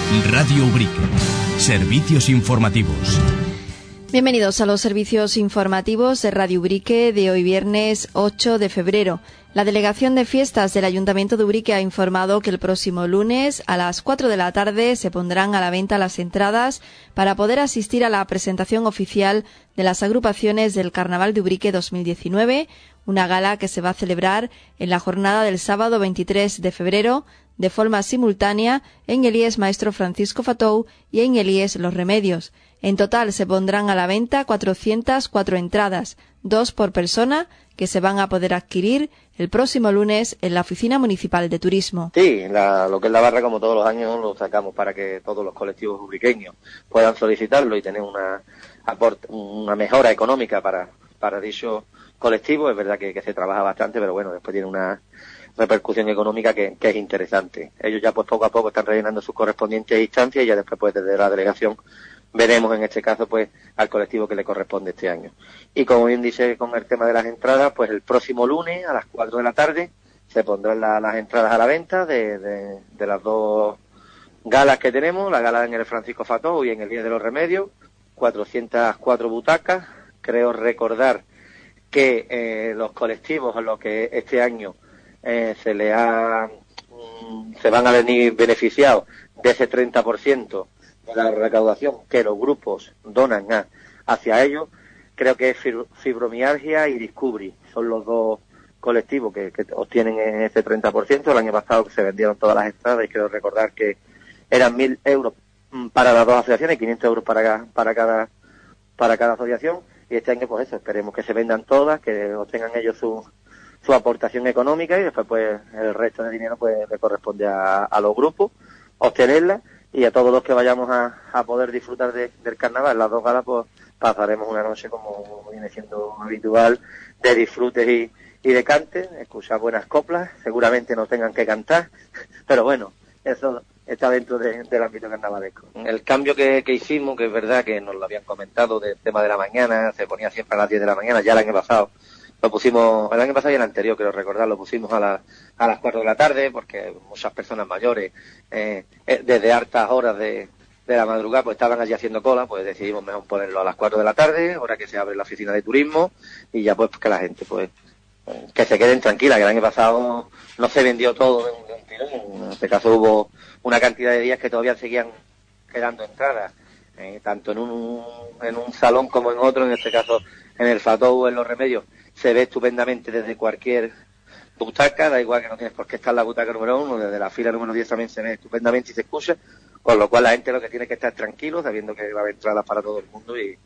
Radio Ubrique. Servicios informativos. Bienvenidos a los servicios informativos de Radio Ubrique de hoy viernes 8 de febrero. La Delegación de Fiestas del Ayuntamiento de Ubrique ha informado que el próximo lunes a las 4 de la tarde se pondrán a la venta las entradas para poder asistir a la presentación oficial de las agrupaciones del Carnaval de Ubrique 2019, una gala que se va a celebrar en la jornada del sábado 23 de febrero de forma simultánea en el IES Maestro Francisco Fatou y en el IES Los Remedios. En total se pondrán a la venta 404 entradas, 2 por persona, que se van a poder adquirir el próximo lunes en la Oficina Municipal de Turismo. Sí, lo que es la barra, como todos los años, lo sacamos para que todos los colectivos ubriqueños puedan solicitarlo y tener una mejora económica para dicho colectivo. Es verdad que se trabaja bastante, pero bueno, después tiene una repercusión económica que es interesante. Ellos ya pues poco a poco están rellenando sus correspondientes instancias y ya después pues desde la delegación veremos en este caso pues al colectivo que le corresponde este año. Y como bien dice con el tema de las entradas, pues el próximo lunes a las 4 de la tarde se pondrán las entradas a la venta de las dos galas que tenemos, la gala en el Francisco Fatou y en el Día de los Remedios, 404 butacas. Creo recordar que los colectivos a los que este año se van a venir beneficiados de ese 30% de la recaudación que los grupos donan hacia ellos. Creo que es fibromialgia y Discovery, son los dos colectivos que obtienen ese 30%. El año pasado se vendieron todas las entradas y creo recordar que eran 1.000 euros para las dos asociaciones y 500 euros para cada asociación. Y este año pues eso, esperemos que se vendan todas, que obtengan ellos su aportación económica y después pues el resto de dinero pues le corresponde a los grupos obtenerla, y a todos los que vayamos a poder disfrutar del carnaval, las dos galas, pues pasaremos una noche como viene siendo habitual, de disfrutes y de cante, escuchar buenas coplas, seguramente no tengan que cantar, pero bueno, eso está dentro del ámbito carnavalesco. El cambio que hicimos, que es verdad que nos lo habían comentado del tema de la mañana, se ponía siempre a las 10 de la mañana, ya el año pasado lo pusimos, el año pasado y el anterior, quiero recordar, lo pusimos a las 4 de la tarde, porque muchas personas mayores, desde hartas horas de la madrugada, pues estaban allí haciendo cola, pues decidimos mejor ponerlo a las 4 de la tarde, hora que se abre la oficina de turismo, y ya pues que la gente, pues, que se queden tranquilas, que el año pasado no se vendió todo de un tirón. En este caso hubo una cantidad de días que todavía seguían quedando entradas, tanto en un salón como en otro, en este caso en el Fatou o en Los Remedios. Se ve estupendamente desde cualquier butaca, da igual que no tienes por qué estar en la butaca número 1, desde la fila número 10 también se ve estupendamente y se escucha, con lo cual la gente lo que tiene que estar tranquilo, sabiendo que va a haber entradas para todo el mundo y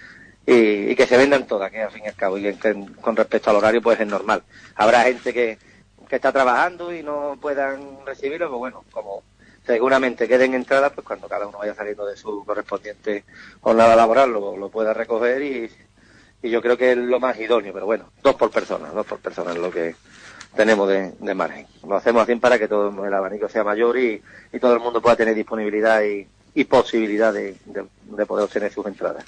que se vendan todas, que al fin y al cabo, y que con respecto al horario pues es normal. Habrá gente que está trabajando y no puedan recibirlo, pues bueno, como seguramente queden entradas, pues cuando cada uno vaya saliendo de su correspondiente jornada laboral lo pueda recoger y yo creo que es lo más idóneo, pero bueno, 2 por persona es lo que tenemos de margen. Lo hacemos así para que todo el abanico sea mayor y todo el mundo pueda tener disponibilidad y posibilidad de poder obtener sus entradas.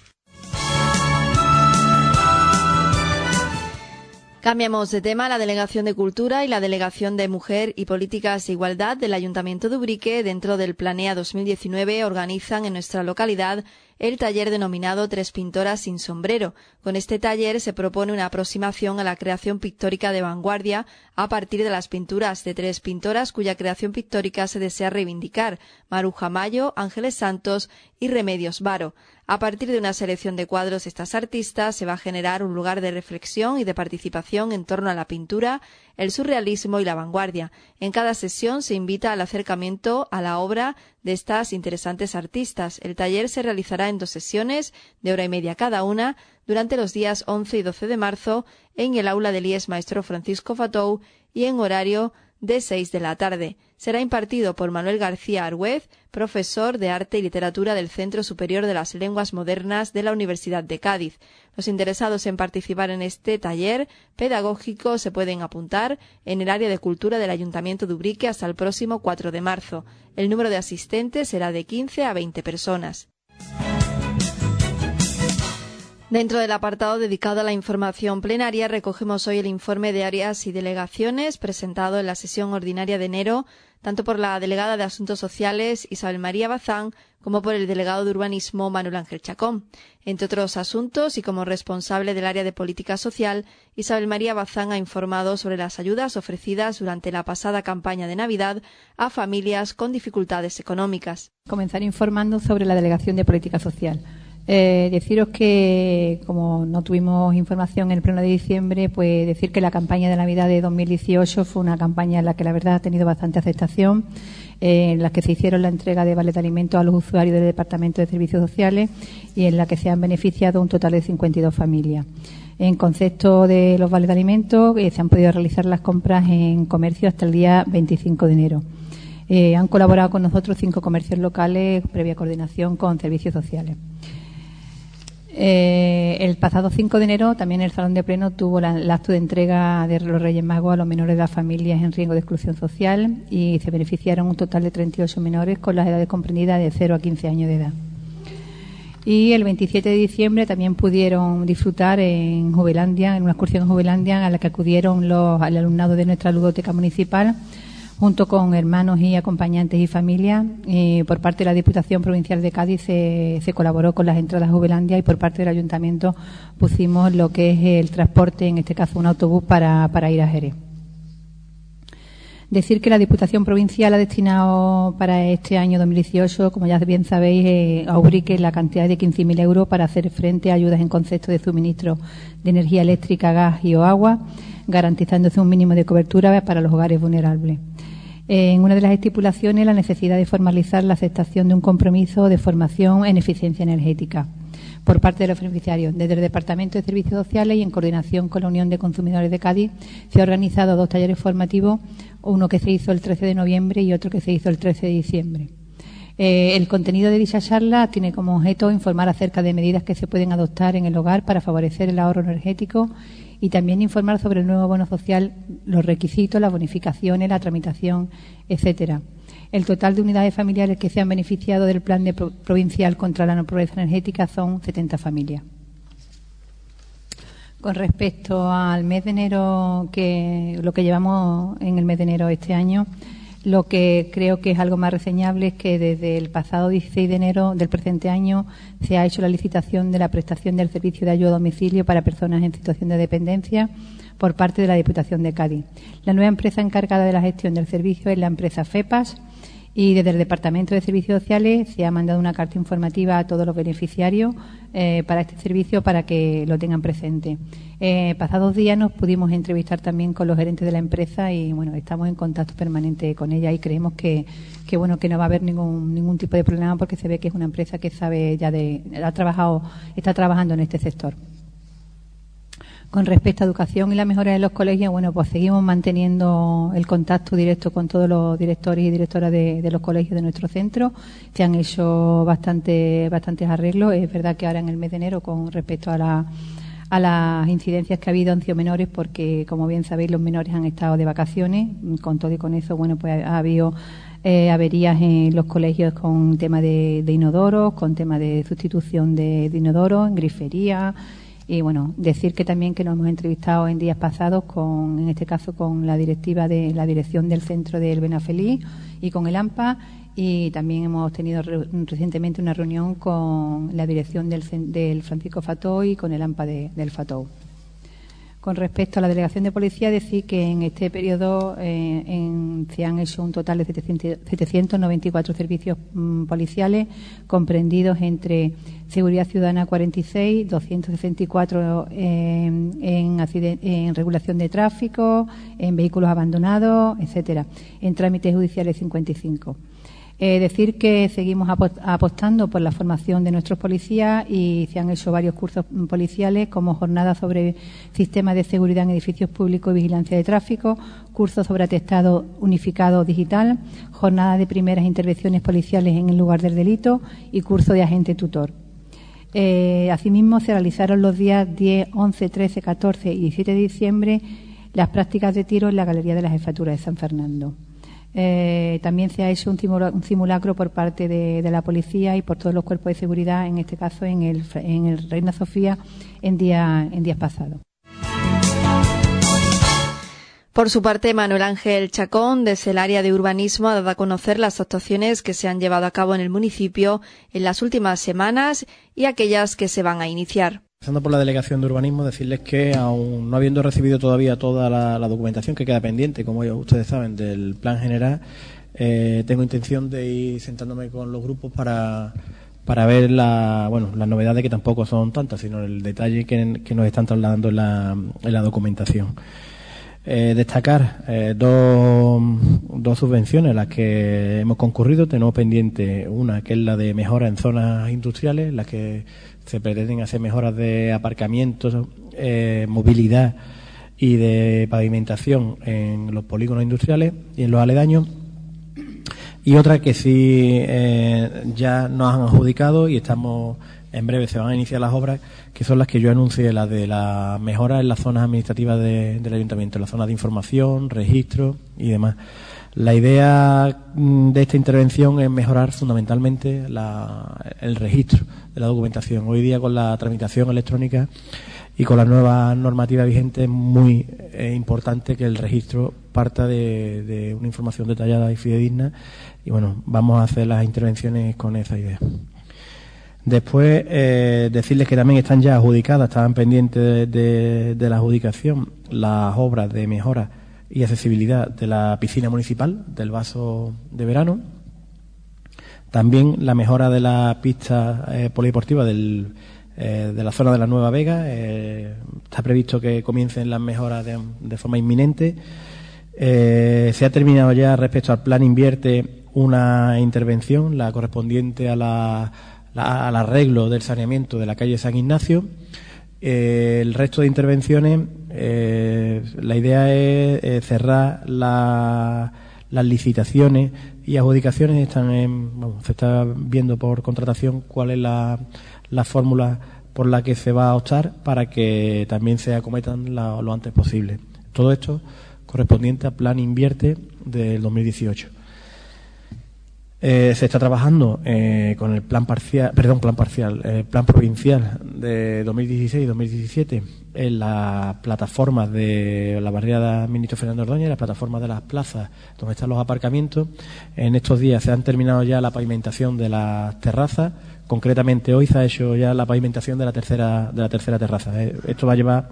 Cambiamos de tema. La Delegación de Cultura y la Delegación de Mujer y Políticas de Igualdad del Ayuntamiento de Ubrique, dentro del Planea 2019, organizan en nuestra localidad el taller denominado Tres Pintoras sin Sombrero. Con este taller se propone una aproximación a la creación pictórica de vanguardia a partir de las pinturas de 3 pintoras cuya creación pictórica se desea reivindicar: Maruja Mayo, Ángeles Santos y Remedios Varo. A partir de una selección de cuadros de estas artistas se va a generar un lugar de reflexión y de participación en torno a la pintura, el surrealismo y la vanguardia. En cada sesión se invita al acercamiento a la obra de estas interesantes artistas. El taller se realizará en 2 sesiones de hora y media cada una durante los días 11 y 12 de marzo en el aula del IES Maestro Francisco Fatou y en horario de 6 de la tarde. Será impartido por Manuel García Argüez, profesor de Arte y Literatura del Centro Superior de las Lenguas Modernas de la Universidad de Cádiz. Los interesados en participar en este taller pedagógico se pueden apuntar en el área de cultura del Ayuntamiento de Ubrique hasta el próximo 4 de marzo. El número de asistentes será de 15 a 20 personas. Dentro del apartado dedicado a la información plenaria, recogemos hoy el informe de áreas y delegaciones presentado en la sesión ordinaria de enero tanto por la delegada de Asuntos Sociales, Isabel María Bazán, como por el delegado de Urbanismo, Manuel Ángel Chacón. Entre otros asuntos, y como responsable del área de política social, Isabel María Bazán ha informado sobre las ayudas ofrecidas durante la pasada campaña de Navidad a familias con dificultades económicas. Comenzar informando sobre la Delegación de Política Social. Deciros que, como no tuvimos información en el pleno de diciembre, pues decir que la campaña de Navidad de 2018 fue una campaña en la que la verdad ha tenido bastante aceptación, en la que se hicieron la entrega de vales de alimentos a los usuarios del Departamento de Servicios Sociales y en la que se han beneficiado un total de 52 familias. En concepto de los vales de alimentos, se han podido realizar las compras en comercio hasta el día 25 de enero. Han colaborado con nosotros 5 comercios locales previa coordinación con servicios sociales. El pasado 5 de enero también el Salón de Pleno tuvo el acto de entrega de los Reyes Magos a los menores de las familias en riesgo de exclusión social y se beneficiaron un total de 38 menores con las edades comprendidas de 0 a 15 años de edad. Y el 27 de diciembre también pudieron disfrutar en Jubelandia, en una excursión en Jubelandia a la que acudieron el alumnado de nuestra ludoteca municipal, junto con hermanos y acompañantes y familias. Por parte de la Diputación Provincial de Cádiz se colaboró con las entradas a Jubelandia y por parte del Ayuntamiento pusimos lo que es el transporte, en este caso un autobús para ir a Jerez. Decir que la Diputación Provincial ha destinado para este año 2018, como ya bien sabéis, a Ubrique la cantidad de 15.000 euros para hacer frente a ayudas en concepto de suministro de energía eléctrica, gas y o agua, garantizándose un mínimo de cobertura para los hogares vulnerables. En una de las estipulaciones, la necesidad de formalizar la aceptación de un compromiso de formación en eficiencia energética por parte de los beneficiarios. Desde el Departamento de Servicios Sociales y en coordinación con la Unión de Consumidores de Cádiz se han organizado 2 talleres formativos, uno que se hizo el 13 de noviembre y otro que se hizo el 13 de diciembre. El contenido de dicha charla tiene como objeto informar acerca de medidas que se pueden adoptar en el hogar para favorecer el ahorro energético y también informar sobre el nuevo bono social, los requisitos, las bonificaciones, la tramitación, etcétera. El total de unidades familiares que se han beneficiado del plan provincial contra la pobreza energética son 70 familias. Con respecto al mes de enero, lo que llevamos en el mes de enero este año, lo que creo que es algo más reseñable es que desde el pasado 16 de enero del presente año se ha hecho la licitación de la prestación del servicio de ayuda a domicilio para personas en situación de dependencia por parte de la Diputación de Cádiz. La nueva empresa encargada de la gestión del servicio es la empresa FEPAS y desde el Departamento de Servicios Sociales se ha mandado una carta informativa a todos los beneficiarios para este servicio para que lo tengan presente. Pasados días nos pudimos entrevistar también con los gerentes de la empresa y bueno, estamos en contacto permanente con ella y creemos que no va a haber ningún tipo de problema porque se ve que es una empresa que sabe ya está trabajando en este sector. Con respecto a educación y la mejora de los colegios, bueno, pues seguimos manteniendo el contacto directo con todos los directores y directoras de los colegios de nuestro centro. Se han hecho bastantes arreglos. Es verdad que ahora en el mes de enero, con respecto a las incidencias que ha habido han sido menores porque, como bien sabéis, los menores han estado de vacaciones. Con todo y con eso, bueno, pues ha habido averías en los colegios con tema de inodoros, con tema de sustitución de inodoros, en grifería. Y bueno, decir que también que nos hemos entrevistado en días pasados en este caso con la directiva de la dirección del centro del Benafeliz y con el AMPA, y también hemos tenido recientemente una reunión con la dirección del Francisco Fatou y con el AMPA del Fatou. Con respecto a la delegación de policía, decir que en este periodo se han hecho un total de 794 servicios policiales, comprendidos entre seguridad ciudadana 46, 264 en regulación de tráfico, en vehículos abandonados, etcétera. En trámites judiciales 55. Decir que seguimos apostando por la formación de nuestros policías y se han hecho varios cursos policiales como jornadas sobre sistemas de seguridad en edificios públicos y vigilancia de tráfico, cursos sobre atestado unificado digital, jornadas de primeras intervenciones policiales en el lugar del delito y curso de agente tutor. Asimismo, se realizaron los días 10, 11, 13, 14 y 17 de diciembre las prácticas de tiro en la Galería de la Jefatura de San Fernando. También se ha hecho un simulacro por parte de la policía y por todos los cuerpos de seguridad, en este caso en el Reina Sofía, en días pasados. Por su parte, Manuel Ángel Chacón, desde el área de urbanismo, ha dado a conocer las actuaciones que se han llevado a cabo en el municipio en las últimas semanas y aquellas que se van a iniciar. Empezando por la Delegación de Urbanismo, decirles que aún no habiendo recibido todavía toda la documentación que queda pendiente, como ustedes saben, del Plan General, tengo intención de ir sentándome con los grupos para ver las novedades, que tampoco son tantas, sino el detalle que nos están trasladando en la documentación. Destacar dos subvenciones a las que hemos concurrido. Tenemos pendiente una, que es la de mejora en zonas industriales, en las que se pretenden hacer mejoras de aparcamientos, movilidad y de pavimentación en los polígonos industriales y en los aledaños. Y otra que sí ya nos han adjudicado y estamos, en breve se van a iniciar las obras, que son las que yo anuncié, las de la mejora en las zonas administrativas del ayuntamiento, las zonas de información, registro y demás. La idea de esta intervención es mejorar fundamentalmente el registro de la documentación. Hoy día, con la tramitación electrónica y con la nueva normativa vigente, es muy importante que el registro parta de una información detallada y fidedigna, y bueno, vamos a hacer las intervenciones con esa idea. Después, decirles que también están ya adjudicadas, estaban pendientes de la adjudicación, las obras de mejora y accesibilidad de la piscina municipal, del vaso de verano. También la mejora de la pista polideportiva de la zona de la Nueva Vega. Está previsto que comiencen las mejoras de forma inminente. Se ha terminado ya, respecto al plan Invierte, una intervención, la correspondiente al arreglo del saneamiento de la calle San Ignacio. El resto de intervenciones, la idea es cerrar las licitaciones y adjudicaciones. Se está viendo por contratación cuál es la fórmula por la que se va a optar para que también se acometan lo antes posible. Todo esto correspondiente al plan Invierte del 2018. Se está trabajando con el plan provincial de 2016 y 2017 en las plataformas de la barriada Ministro Fernando Ordóñez, las plataformas de las plazas donde están los aparcamientos. En estos días se han terminado ya la pavimentación de las terrazas. Concretamente, hoy se ha hecho ya la pavimentación de la tercera terraza. Esto lleva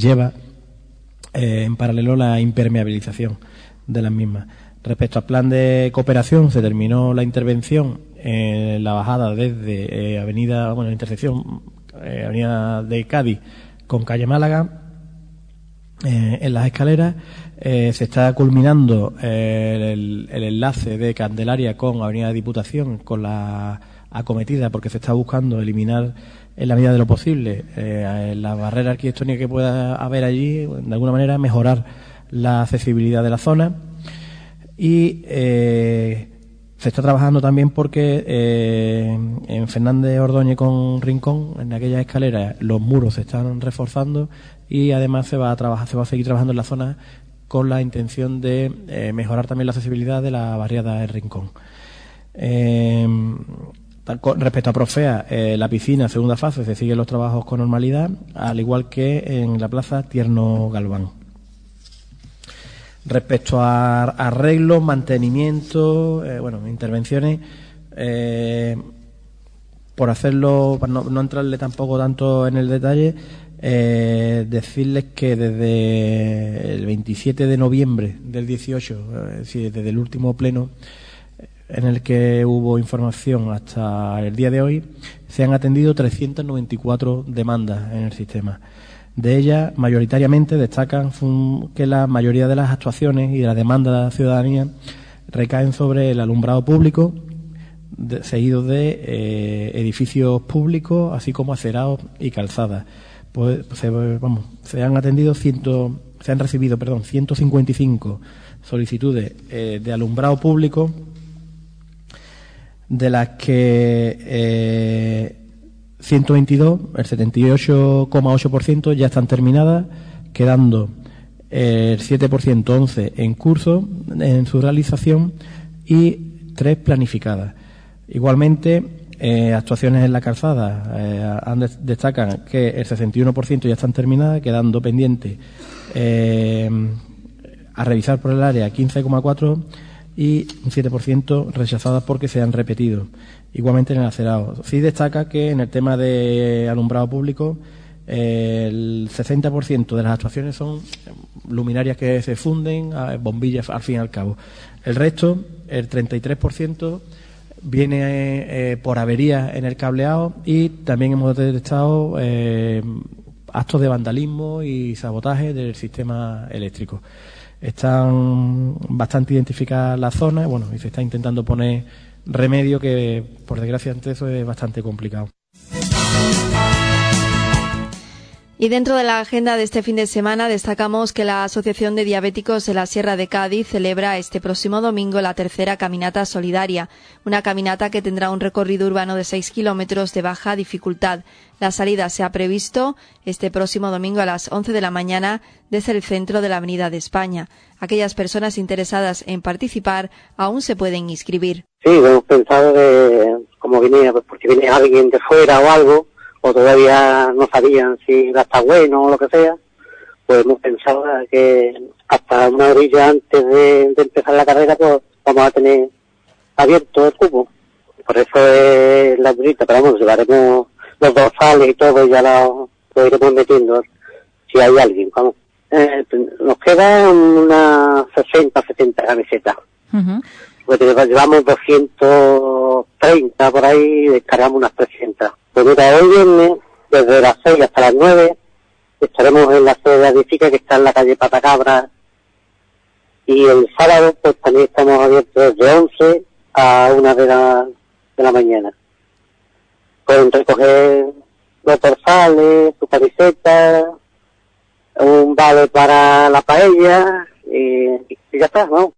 en paralelo la impermeabilización de las mismas. Respecto al plan de cooperación, se terminó la intervención en la bajada desde la intersección Avenida de Cádiz con calle Málaga, en las escaleras. Se está culminando el enlace de Candelaria con Avenida Diputación, con la acometida, porque se está buscando eliminar en la medida de lo posible la barrera arquitectónica que pueda haber allí, de alguna manera mejorar la accesibilidad de la zona. Y se está trabajando también porque en Fernández Ordóñez con Rincón, en aquellas escaleras, los muros se están reforzando, y además se va a seguir trabajando en la zona con la intención de mejorar también la accesibilidad de la barriada del Rincón. Respecto a Profea, la piscina, segunda fase, se siguen los trabajos con normalidad, al igual que en la plaza Tierno Galván. Respecto a arreglos, mantenimiento, intervenciones, por hacerlo, para no entrarle tampoco tanto en el detalle, decirles que desde el 27 de noviembre del 18, es decir, desde el último pleno en el que hubo información hasta el día de hoy, se han atendido 394 demandas en el sistema. De ellas, mayoritariamente destacan que la mayoría de las actuaciones y de las demandas de la ciudadanía recaen sobre el alumbrado público, seguido de edificios públicos, así como acerados y calzadas. Se han recibido 155 solicitudes de alumbrado público, de las que 122, el 78,8%, ya están terminadas, quedando el 7%, 11 en curso en su realización y 3 planificadas. Igualmente, actuaciones en la calzada destacan que el 61% ya están terminadas, quedando pendientes a revisar por el área 15,4 y un 7% rechazadas porque se han repetido. Igualmente en el acerado. Sí destaca que en el tema de alumbrado público el 60% de las actuaciones son luminarias que se funden, bombillas al fin y al cabo. El resto, el 33%, viene por averías en el cableado y también hemos detectado actos de vandalismo y sabotaje del sistema eléctrico. Están bastante identificadas las zonas, bueno, y se está intentando poner remedio, que por desgracia ante eso es bastante complicado. Y dentro de la agenda de este fin de semana destacamos que la Asociación de Diabéticos de la Sierra de Cádiz celebra este próximo domingo la tercera caminata solidaria, una caminata que tendrá un recorrido urbano de 6 kilómetros de baja dificultad. La salida se ha previsto este próximo domingo a las 11 de la mañana desde el centro de la Avenida de España. Aquellas personas interesadas en participar aún se pueden inscribir. Sí, hemos pensado que como venía, pues porque viene alguien de fuera o algo, o todavía no sabían si iba a estar bueno o lo que sea, pues hemos pensado que hasta una orilla antes de empezar la carrera pues vamos a tener abierto el cupo. Por eso es la durita, pero vamos, llevaremos los dorsales y todo, y ya lo iremos metiendo si hay alguien, vamos. Nos quedan unas 60-70 camisetas. Uh-huh. Pues llevamos 230 por ahí y descargamos unas 300. Pues mira, hoy viernes, desde las 6 hasta las 9, estaremos en la sede de Adifica, que está en la calle Patacabra, y el sábado pues también estamos abiertos desde 11 a 1 de la mañana. Pueden recoger los dorsales, sus camisetas, un vale para la paella, y ya está, ¿no?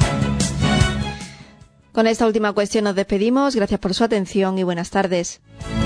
Con esta última cuestión nos despedimos. Gracias por su atención y buenas tardes.